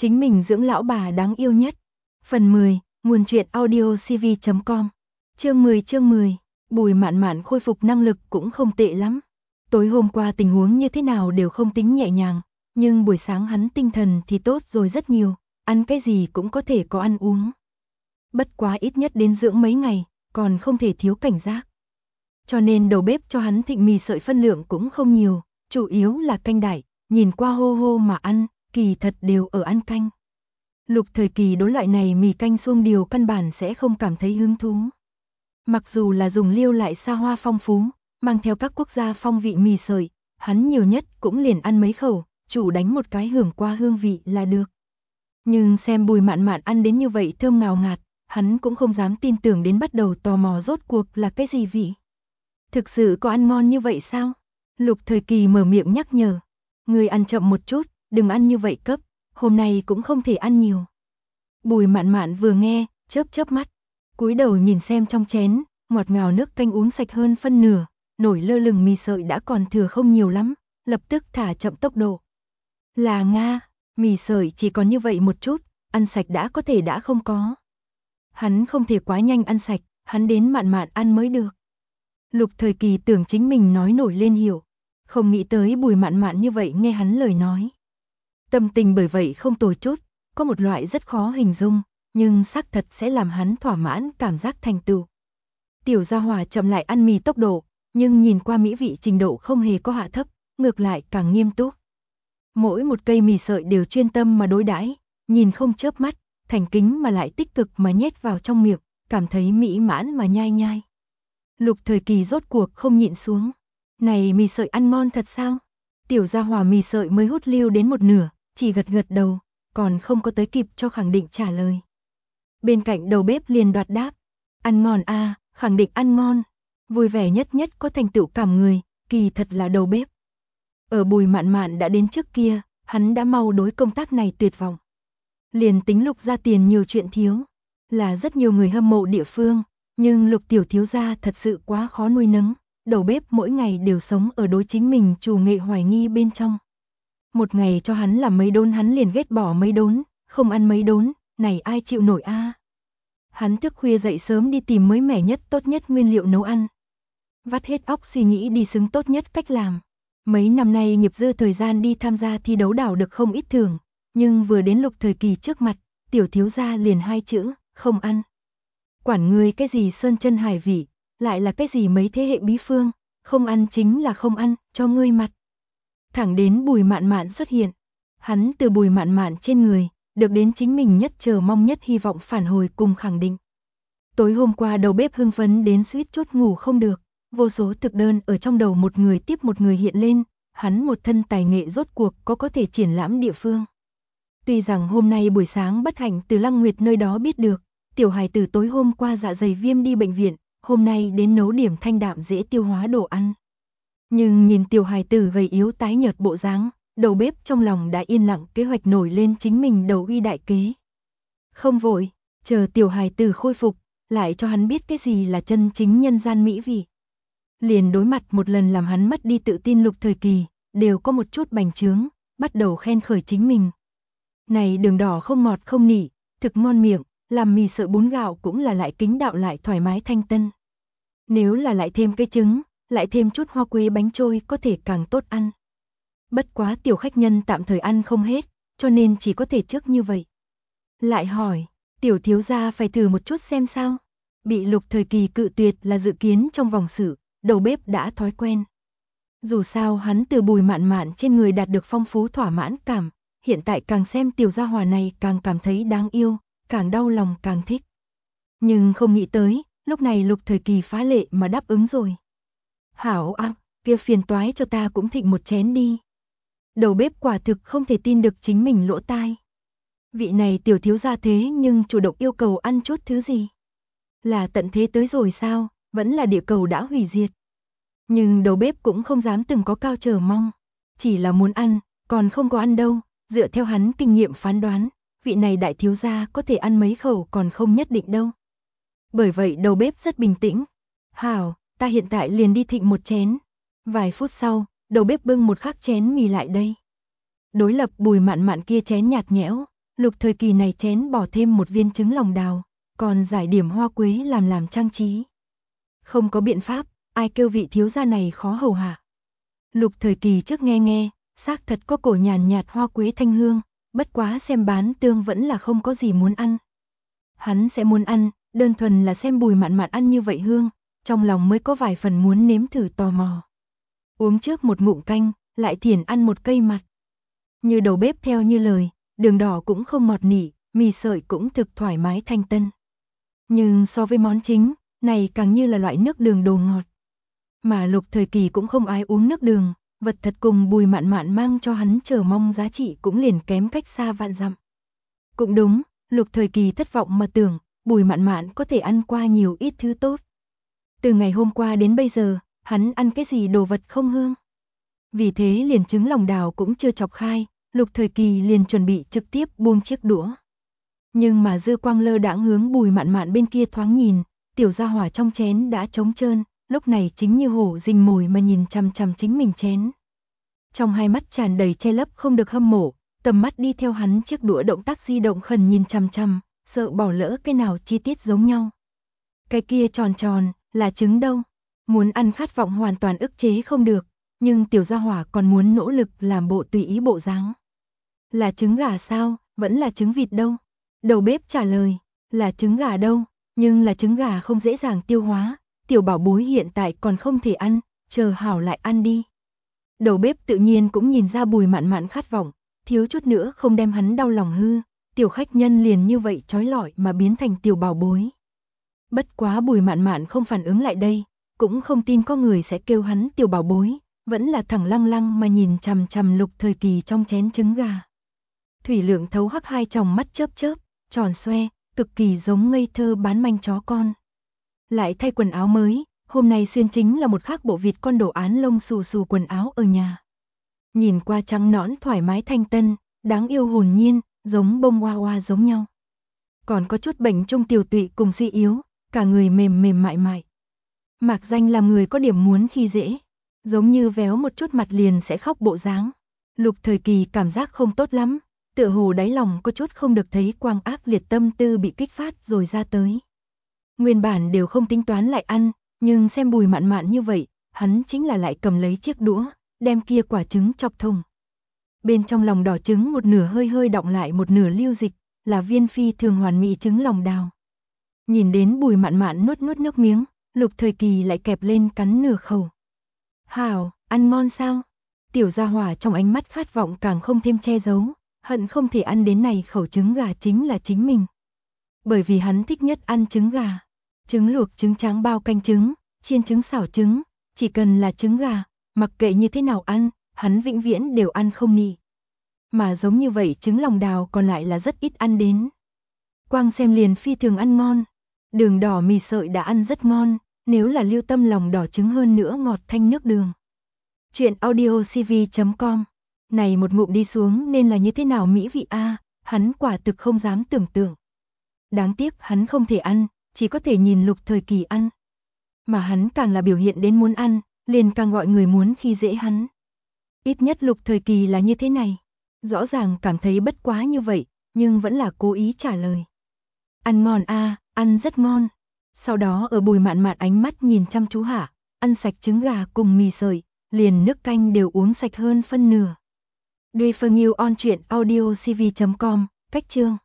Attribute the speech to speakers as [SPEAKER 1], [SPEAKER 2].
[SPEAKER 1] chính mình dưỡng lão bà đáng yêu nhất. Phần 10, nguồn truyện audiocv.com. Chương 10, Bùi Mạn Mạn khôi phục năng lực cũng không tệ lắm. Tối hôm qua tình huống như thế nào đều không tính nhẹ nhàng, nhưng buổi sáng hắn tinh thần thì tốt rồi rất nhiều, ăn cái gì cũng có thể có ăn uống. Bất quá ít nhất đến dưỡng mấy ngày, còn không thể thiếu cảnh giác. Cho nên đầu bếp cho hắn thịnh mì sợi phân lượng cũng không nhiều, chủ yếu là canh đại, nhìn qua hô hô mà ăn, kỳ thật đều ở ăn canh. Lục Thời Kỳ đối loại này mì canh xuông điều căn bản sẽ không cảm thấy hứng thú. Mặc dù là dùng liêu lại xa hoa phong phú, mang theo các quốc gia phong vị mì sợi, hắn nhiều nhất cũng liền ăn mấy khẩu, chủ đánh một cái hưởng qua hương vị là được. Nhưng xem Bùi Mạn Mạn ăn đến như vậy thơm ngào ngạt, hắn cũng không dám tin tưởng đến bắt đầu tò mò rốt cuộc là cái gì vị. Thực sự có ăn ngon như vậy sao? Lục Thời Kỳ mở miệng nhắc nhở. Người ăn chậm một chút, đừng ăn như vậy cấp, hôm nay cũng không thể ăn nhiều. Bùi Mạn Mạn vừa nghe, chớp chớp mắt, cúi đầu nhìn xem trong chén, ngọt ngào nước canh uống sạch hơn phân nửa, nổi lơ lửng mì sợi đã còn thừa không nhiều lắm, lập tức thả chậm tốc độ. Là Nga, mì sợi chỉ còn như vậy một chút, ăn sạch đã có thể đã không có. Hắn không thể quá nhanh ăn sạch, hắn đến Mạn Mạn ăn mới được. Lục Thời Kỳ tưởng chính mình nói nổi lên hiểu, không nghĩ tới Bùi Mạn Mạn như vậy nghe hắn lời nói. Tâm tình bởi vậy không tồi chút, có một loại rất khó hình dung, nhưng xác thật sẽ làm hắn thỏa mãn cảm giác thành tựu. Tiểu gia hỏa chậm lại ăn mì tốc độ, nhưng nhìn qua mỹ vị trình độ không hề có hạ thấp, ngược lại càng nghiêm túc. Mỗi một cây mì sợi đều chuyên tâm mà đối đãi, nhìn không chớp mắt, thành kính mà lại tích cực mà nhét vào trong miệng, cảm thấy mỹ mãn mà nhai nhai. Lục Thời Kỳ rốt cuộc không nhịn xuống. Này mì sợi ăn ngon thật sao? Tiểu gia hỏa mì sợi mới hút lưu đến một nửa, chỉ gật gật đầu, còn không có tới kịp cho khẳng định trả lời. Bên cạnh đầu bếp liền đoạt đáp, ăn ngon a, khẳng định ăn ngon. Vui vẻ nhất có thành tựu cảm người, kỳ thật là đầu bếp. Ở Bùi Mạn Mạn đã đến trước kia, hắn đã mau đối công tác này tuyệt vọng. Liền tính Lục ra tiền nhiều chuyện thiếu, là rất nhiều người hâm mộ địa phương, nhưng Lục tiểu thiếu gia thật sự quá khó nuôi nấng, đầu bếp mỗi ngày đều sống ở đối chính mình chủ nghệ hoài nghi bên trong. Một ngày cho hắn làm mấy đốn hắn liền ghét bỏ mấy đốn, không ăn mấy đốn, này ai chịu nổi a? Hắn thức khuya dậy sớm đi tìm mới mẻ nhất tốt nhất nguyên liệu nấu ăn. Vắt hết óc suy nghĩ đi xứng tốt nhất cách làm. Mấy năm nay nghiệp dư thời gian đi tham gia thi đấu đảo được không ít thưởng, nhưng vừa đến Lục Thời Kỳ trước mặt, tiểu thiếu gia liền hai chữ, không ăn. Quản ngươi cái gì sơn chân hải vị, lại là cái gì mấy thế hệ bí phương, không ăn chính là không ăn, cho ngươi mặt. Thẳng đến Bùi Mạn Mạn xuất hiện, hắn từ Bùi Mạn Mạn trên người, được đến chính mình nhất chờ mong nhất hy vọng phản hồi cùng khẳng định. Tối hôm qua đầu bếp hưng phấn đến suýt chút ngủ không được, vô số thực đơn ở trong đầu một người tiếp một người hiện lên, hắn một thân tài nghệ rốt cuộc có thể triển lãm địa phương. Tuy rằng hôm nay buổi sáng bất hạnh từ Lăng Nguyệt nơi đó biết được, tiểu hài tử tối hôm qua dạ dày viêm đi bệnh viện, hôm nay đến nấu điểm thanh đạm dễ tiêu hóa đồ ăn. Nhưng nhìn tiểu hài tử gầy yếu tái nhợt bộ dáng, đầu bếp trong lòng đã yên lặng kế hoạch nổi lên chính mình đầu uy đại kế. Không vội, chờ tiểu hài tử khôi phục, lại cho hắn biết cái gì là chân chính nhân gian mỹ vị. Liền đối mặt một lần làm hắn mất đi tự tin Lục Thời Kỳ, đều có một chút bành trướng, bắt đầu khen khởi chính mình. Này đường đỏ không ngọt không nỉ, thực ngon miệng, làm mì sợi bún gạo cũng là lại kính đạo lại thoải mái thanh tân. Nếu là lại thêm cái trứng, lại thêm chút hoa quế bánh trôi có thể càng tốt ăn. Bất quá tiểu khách nhân tạm thời ăn không hết, cho nên chỉ có thể trước như vậy. Lại hỏi, tiểu thiếu gia phải thử một chút xem sao. Bị Lục Thời Kỳ cự tuyệt là dự kiến trong vòng sự, đầu bếp đã thói quen. Dù sao hắn từ Bùi Mạn Mạn trên người đạt được phong phú thỏa mãn cảm, hiện tại càng xem tiểu gia hỏa này càng cảm thấy đáng yêu, càng đau lòng càng thích. Nhưng không nghĩ tới, lúc này Lục Thời Kỳ phá lệ mà đáp ứng rồi. Hảo ạ, kia phiền toái cho ta cũng thịnh một chén đi. Đầu bếp quả thực không thể tin được chính mình lỗ tai. Vị này tiểu thiếu gia thế nhưng chủ động yêu cầu ăn chút thứ gì? Là tận thế tới rồi sao, vẫn là địa cầu đã hủy diệt. Nhưng đầu bếp cũng không dám từng có cao chờ mong, chỉ là muốn ăn, còn không có ăn đâu, dựa theo hắn kinh nghiệm phán đoán, vị này đại thiếu gia có thể ăn mấy khẩu còn không nhất định đâu. Bởi vậy đầu bếp rất bình tĩnh. Hảo, ta hiện tại liền đi thịnh một chén. Vài phút sau, đầu bếp bưng một khắc chén mì lại đây. Đối lập Bùi Mạn Mạn kia chén nhạt nhẽo, Lục Thời Kỳ này chén bỏ thêm một viên trứng lòng đào, còn giải điểm hoa quế làm trang trí. Không có biện pháp, ai kêu vị thiếu gia này khó hầu hạ. Lục Thời Kỳ trước nghe, xác thật có cổ nhàn nhạt hoa quế thanh hương, bất quá xem bán tương vẫn là không có gì muốn ăn. Hắn sẽ muốn ăn, đơn thuần là xem Bùi Mạn Mạn ăn như vậy hương, trong lòng mới có vài phần muốn nếm thử tò mò. Uống trước một ngụm canh, lại thiển ăn một cây mặt. Như đầu bếp theo như lời, đường đỏ cũng không ngọt nỉ, mì sợi cũng thực thoải mái thanh tân. Nhưng so với món chính, này càng như là loại nước đường đồ ngọt. Mà Lục Thời Kỳ cũng không ai uống nước đường, vật thật cùng Bùi Mạn Mạn mang cho hắn chờ mong giá trị cũng liền kém cách xa vạn dặm. Cũng đúng, Lục Thời Kỳ thất vọng mà tưởng, Bùi Mạn Mạn có thể ăn qua nhiều ít thứ tốt. Từ ngày hôm qua đến bây giờ, hắn ăn cái gì đồ vật không hương. Vì thế liền trứng lòng đào cũng chưa chọc khai, Lục Thời Kỳ liền chuẩn bị trực tiếp buông chiếc đũa. Nhưng mà dư quang lơ đãng hướng Bùi Mạn Mạn bên kia thoáng nhìn, tiểu gia hỏa trong chén đã trống trơn, lúc này chính như hổ rình mồi mà nhìn chằm chằm chính mình chén. Trong hai mắt tràn đầy che lấp không được hâm mộ, tầm mắt đi theo hắn chiếc đũa động tác di động khẩn nhìn chằm chằm, sợ bỏ lỡ cái nào chi tiết giống nhau. Cái kia tròn tròn, là trứng đâu? Muốn ăn khát vọng hoàn toàn ức chế không được, nhưng tiểu gia hỏa còn muốn nỗ lực làm bộ tùy ý bộ dáng. Là trứng gà sao, vẫn là trứng vịt đâu? Đầu bếp trả lời, là trứng gà đâu, nhưng là trứng gà không dễ dàng tiêu hóa, tiểu bảo bối hiện tại còn không thể ăn, chờ hảo lại ăn đi. Đầu bếp tự nhiên cũng nhìn ra Bùi Mạn Mạn khát vọng, thiếu chút nữa không đem hắn đau lòng hư, tiểu khách nhân liền như vậy trói lọi mà biến thành tiểu bảo bối. Bất quá Bùi Mạn Mạn không phản ứng lại đây, cũng không tin có người sẽ kêu hắn tiểu bảo bối, vẫn là thẳng lăng lăng mà nhìn chằm chằm Lục Thời Kỳ trong chén trứng gà. Thủy lượng thấu hắc hai tròng mắt chớp chớp, tròn xoe, cực kỳ giống ngây thơ bán manh chó con. Lại thay quần áo mới, hôm nay xuyên chính là một khác bộ vịt con đồ án lông xù xù quần áo ở nhà. Nhìn qua trắng nõn thoải mái thanh tân, đáng yêu hồn nhiên, giống bông hoa hoa giống nhau. Còn có chút bệnh trong tiểu tụy cùng suy yếu, cả người mềm mềm mại mại. Mạc danh làm người có điểm muốn khi dễ, giống như véo một chút mặt liền sẽ khóc bộ dáng. Lục Thời Kỳ cảm giác không tốt lắm, tựa hồ đáy lòng có chút không được thấy quang ác liệt tâm tư bị kích phát rồi ra tới. Nguyên bản đều không tính toán lại ăn, nhưng xem Bùi Mạn Mạn như vậy, hắn chính là lại cầm lấy chiếc đũa, đem kia quả trứng chọc thùng. Bên trong lòng đỏ trứng một nửa hơi hơi đọng lại một nửa lưu dịch, là viên phi thường hoàn mỹ trứng lòng đào. Nhìn đến Bùi Mạn Mạn nuốt nước miếng, Lục Thời Kỳ lại kẹp lên cắn nửa khẩu. Hảo, ăn ngon sao? Tiểu gia hỏa trong ánh mắt khát vọng càng không thêm che giấu, hận không thể ăn đến này khẩu trứng gà chính là chính mình. Bởi vì hắn thích nhất ăn trứng gà. Trứng luộc, trứng tráng bao canh trứng, chiên trứng xào trứng, chỉ cần là trứng gà, mặc kệ như thế nào ăn, hắn vĩnh viễn đều ăn không nị. Mà giống như vậy trứng lòng đào còn lại là rất ít ăn đến. Quang xem liền phi thường ăn ngon. Đường đỏ mì sợi đã ăn rất ngon, nếu là lưu tâm lòng đỏ trứng hơn nữa ngọt thanh nước đường. Chuyện audiocv.com. Này một ngụm đi xuống nên là như thế nào mỹ vị a, hắn quả thực không dám tưởng tượng. Đáng tiếc hắn không thể ăn, chỉ có thể nhìn Lục Thời Kỳ ăn. Mà hắn càng là biểu hiện đến muốn ăn, liền càng gọi người muốn khi dễ hắn. Ít nhất Lục Thời Kỳ là như thế này. Rõ ràng cảm thấy bất quá như vậy, nhưng vẫn là cố ý trả lời. Ăn ngon a, ăn rất ngon. Sau đó ở Bùi Mạn Mạn ánh mắt nhìn chăm chú hạ, ăn sạch trứng gà cùng mì sợi, liền nước canh đều uống sạch hơn phân nửa. Duy Phương Yêu on truyện audiocv.com, cách chương.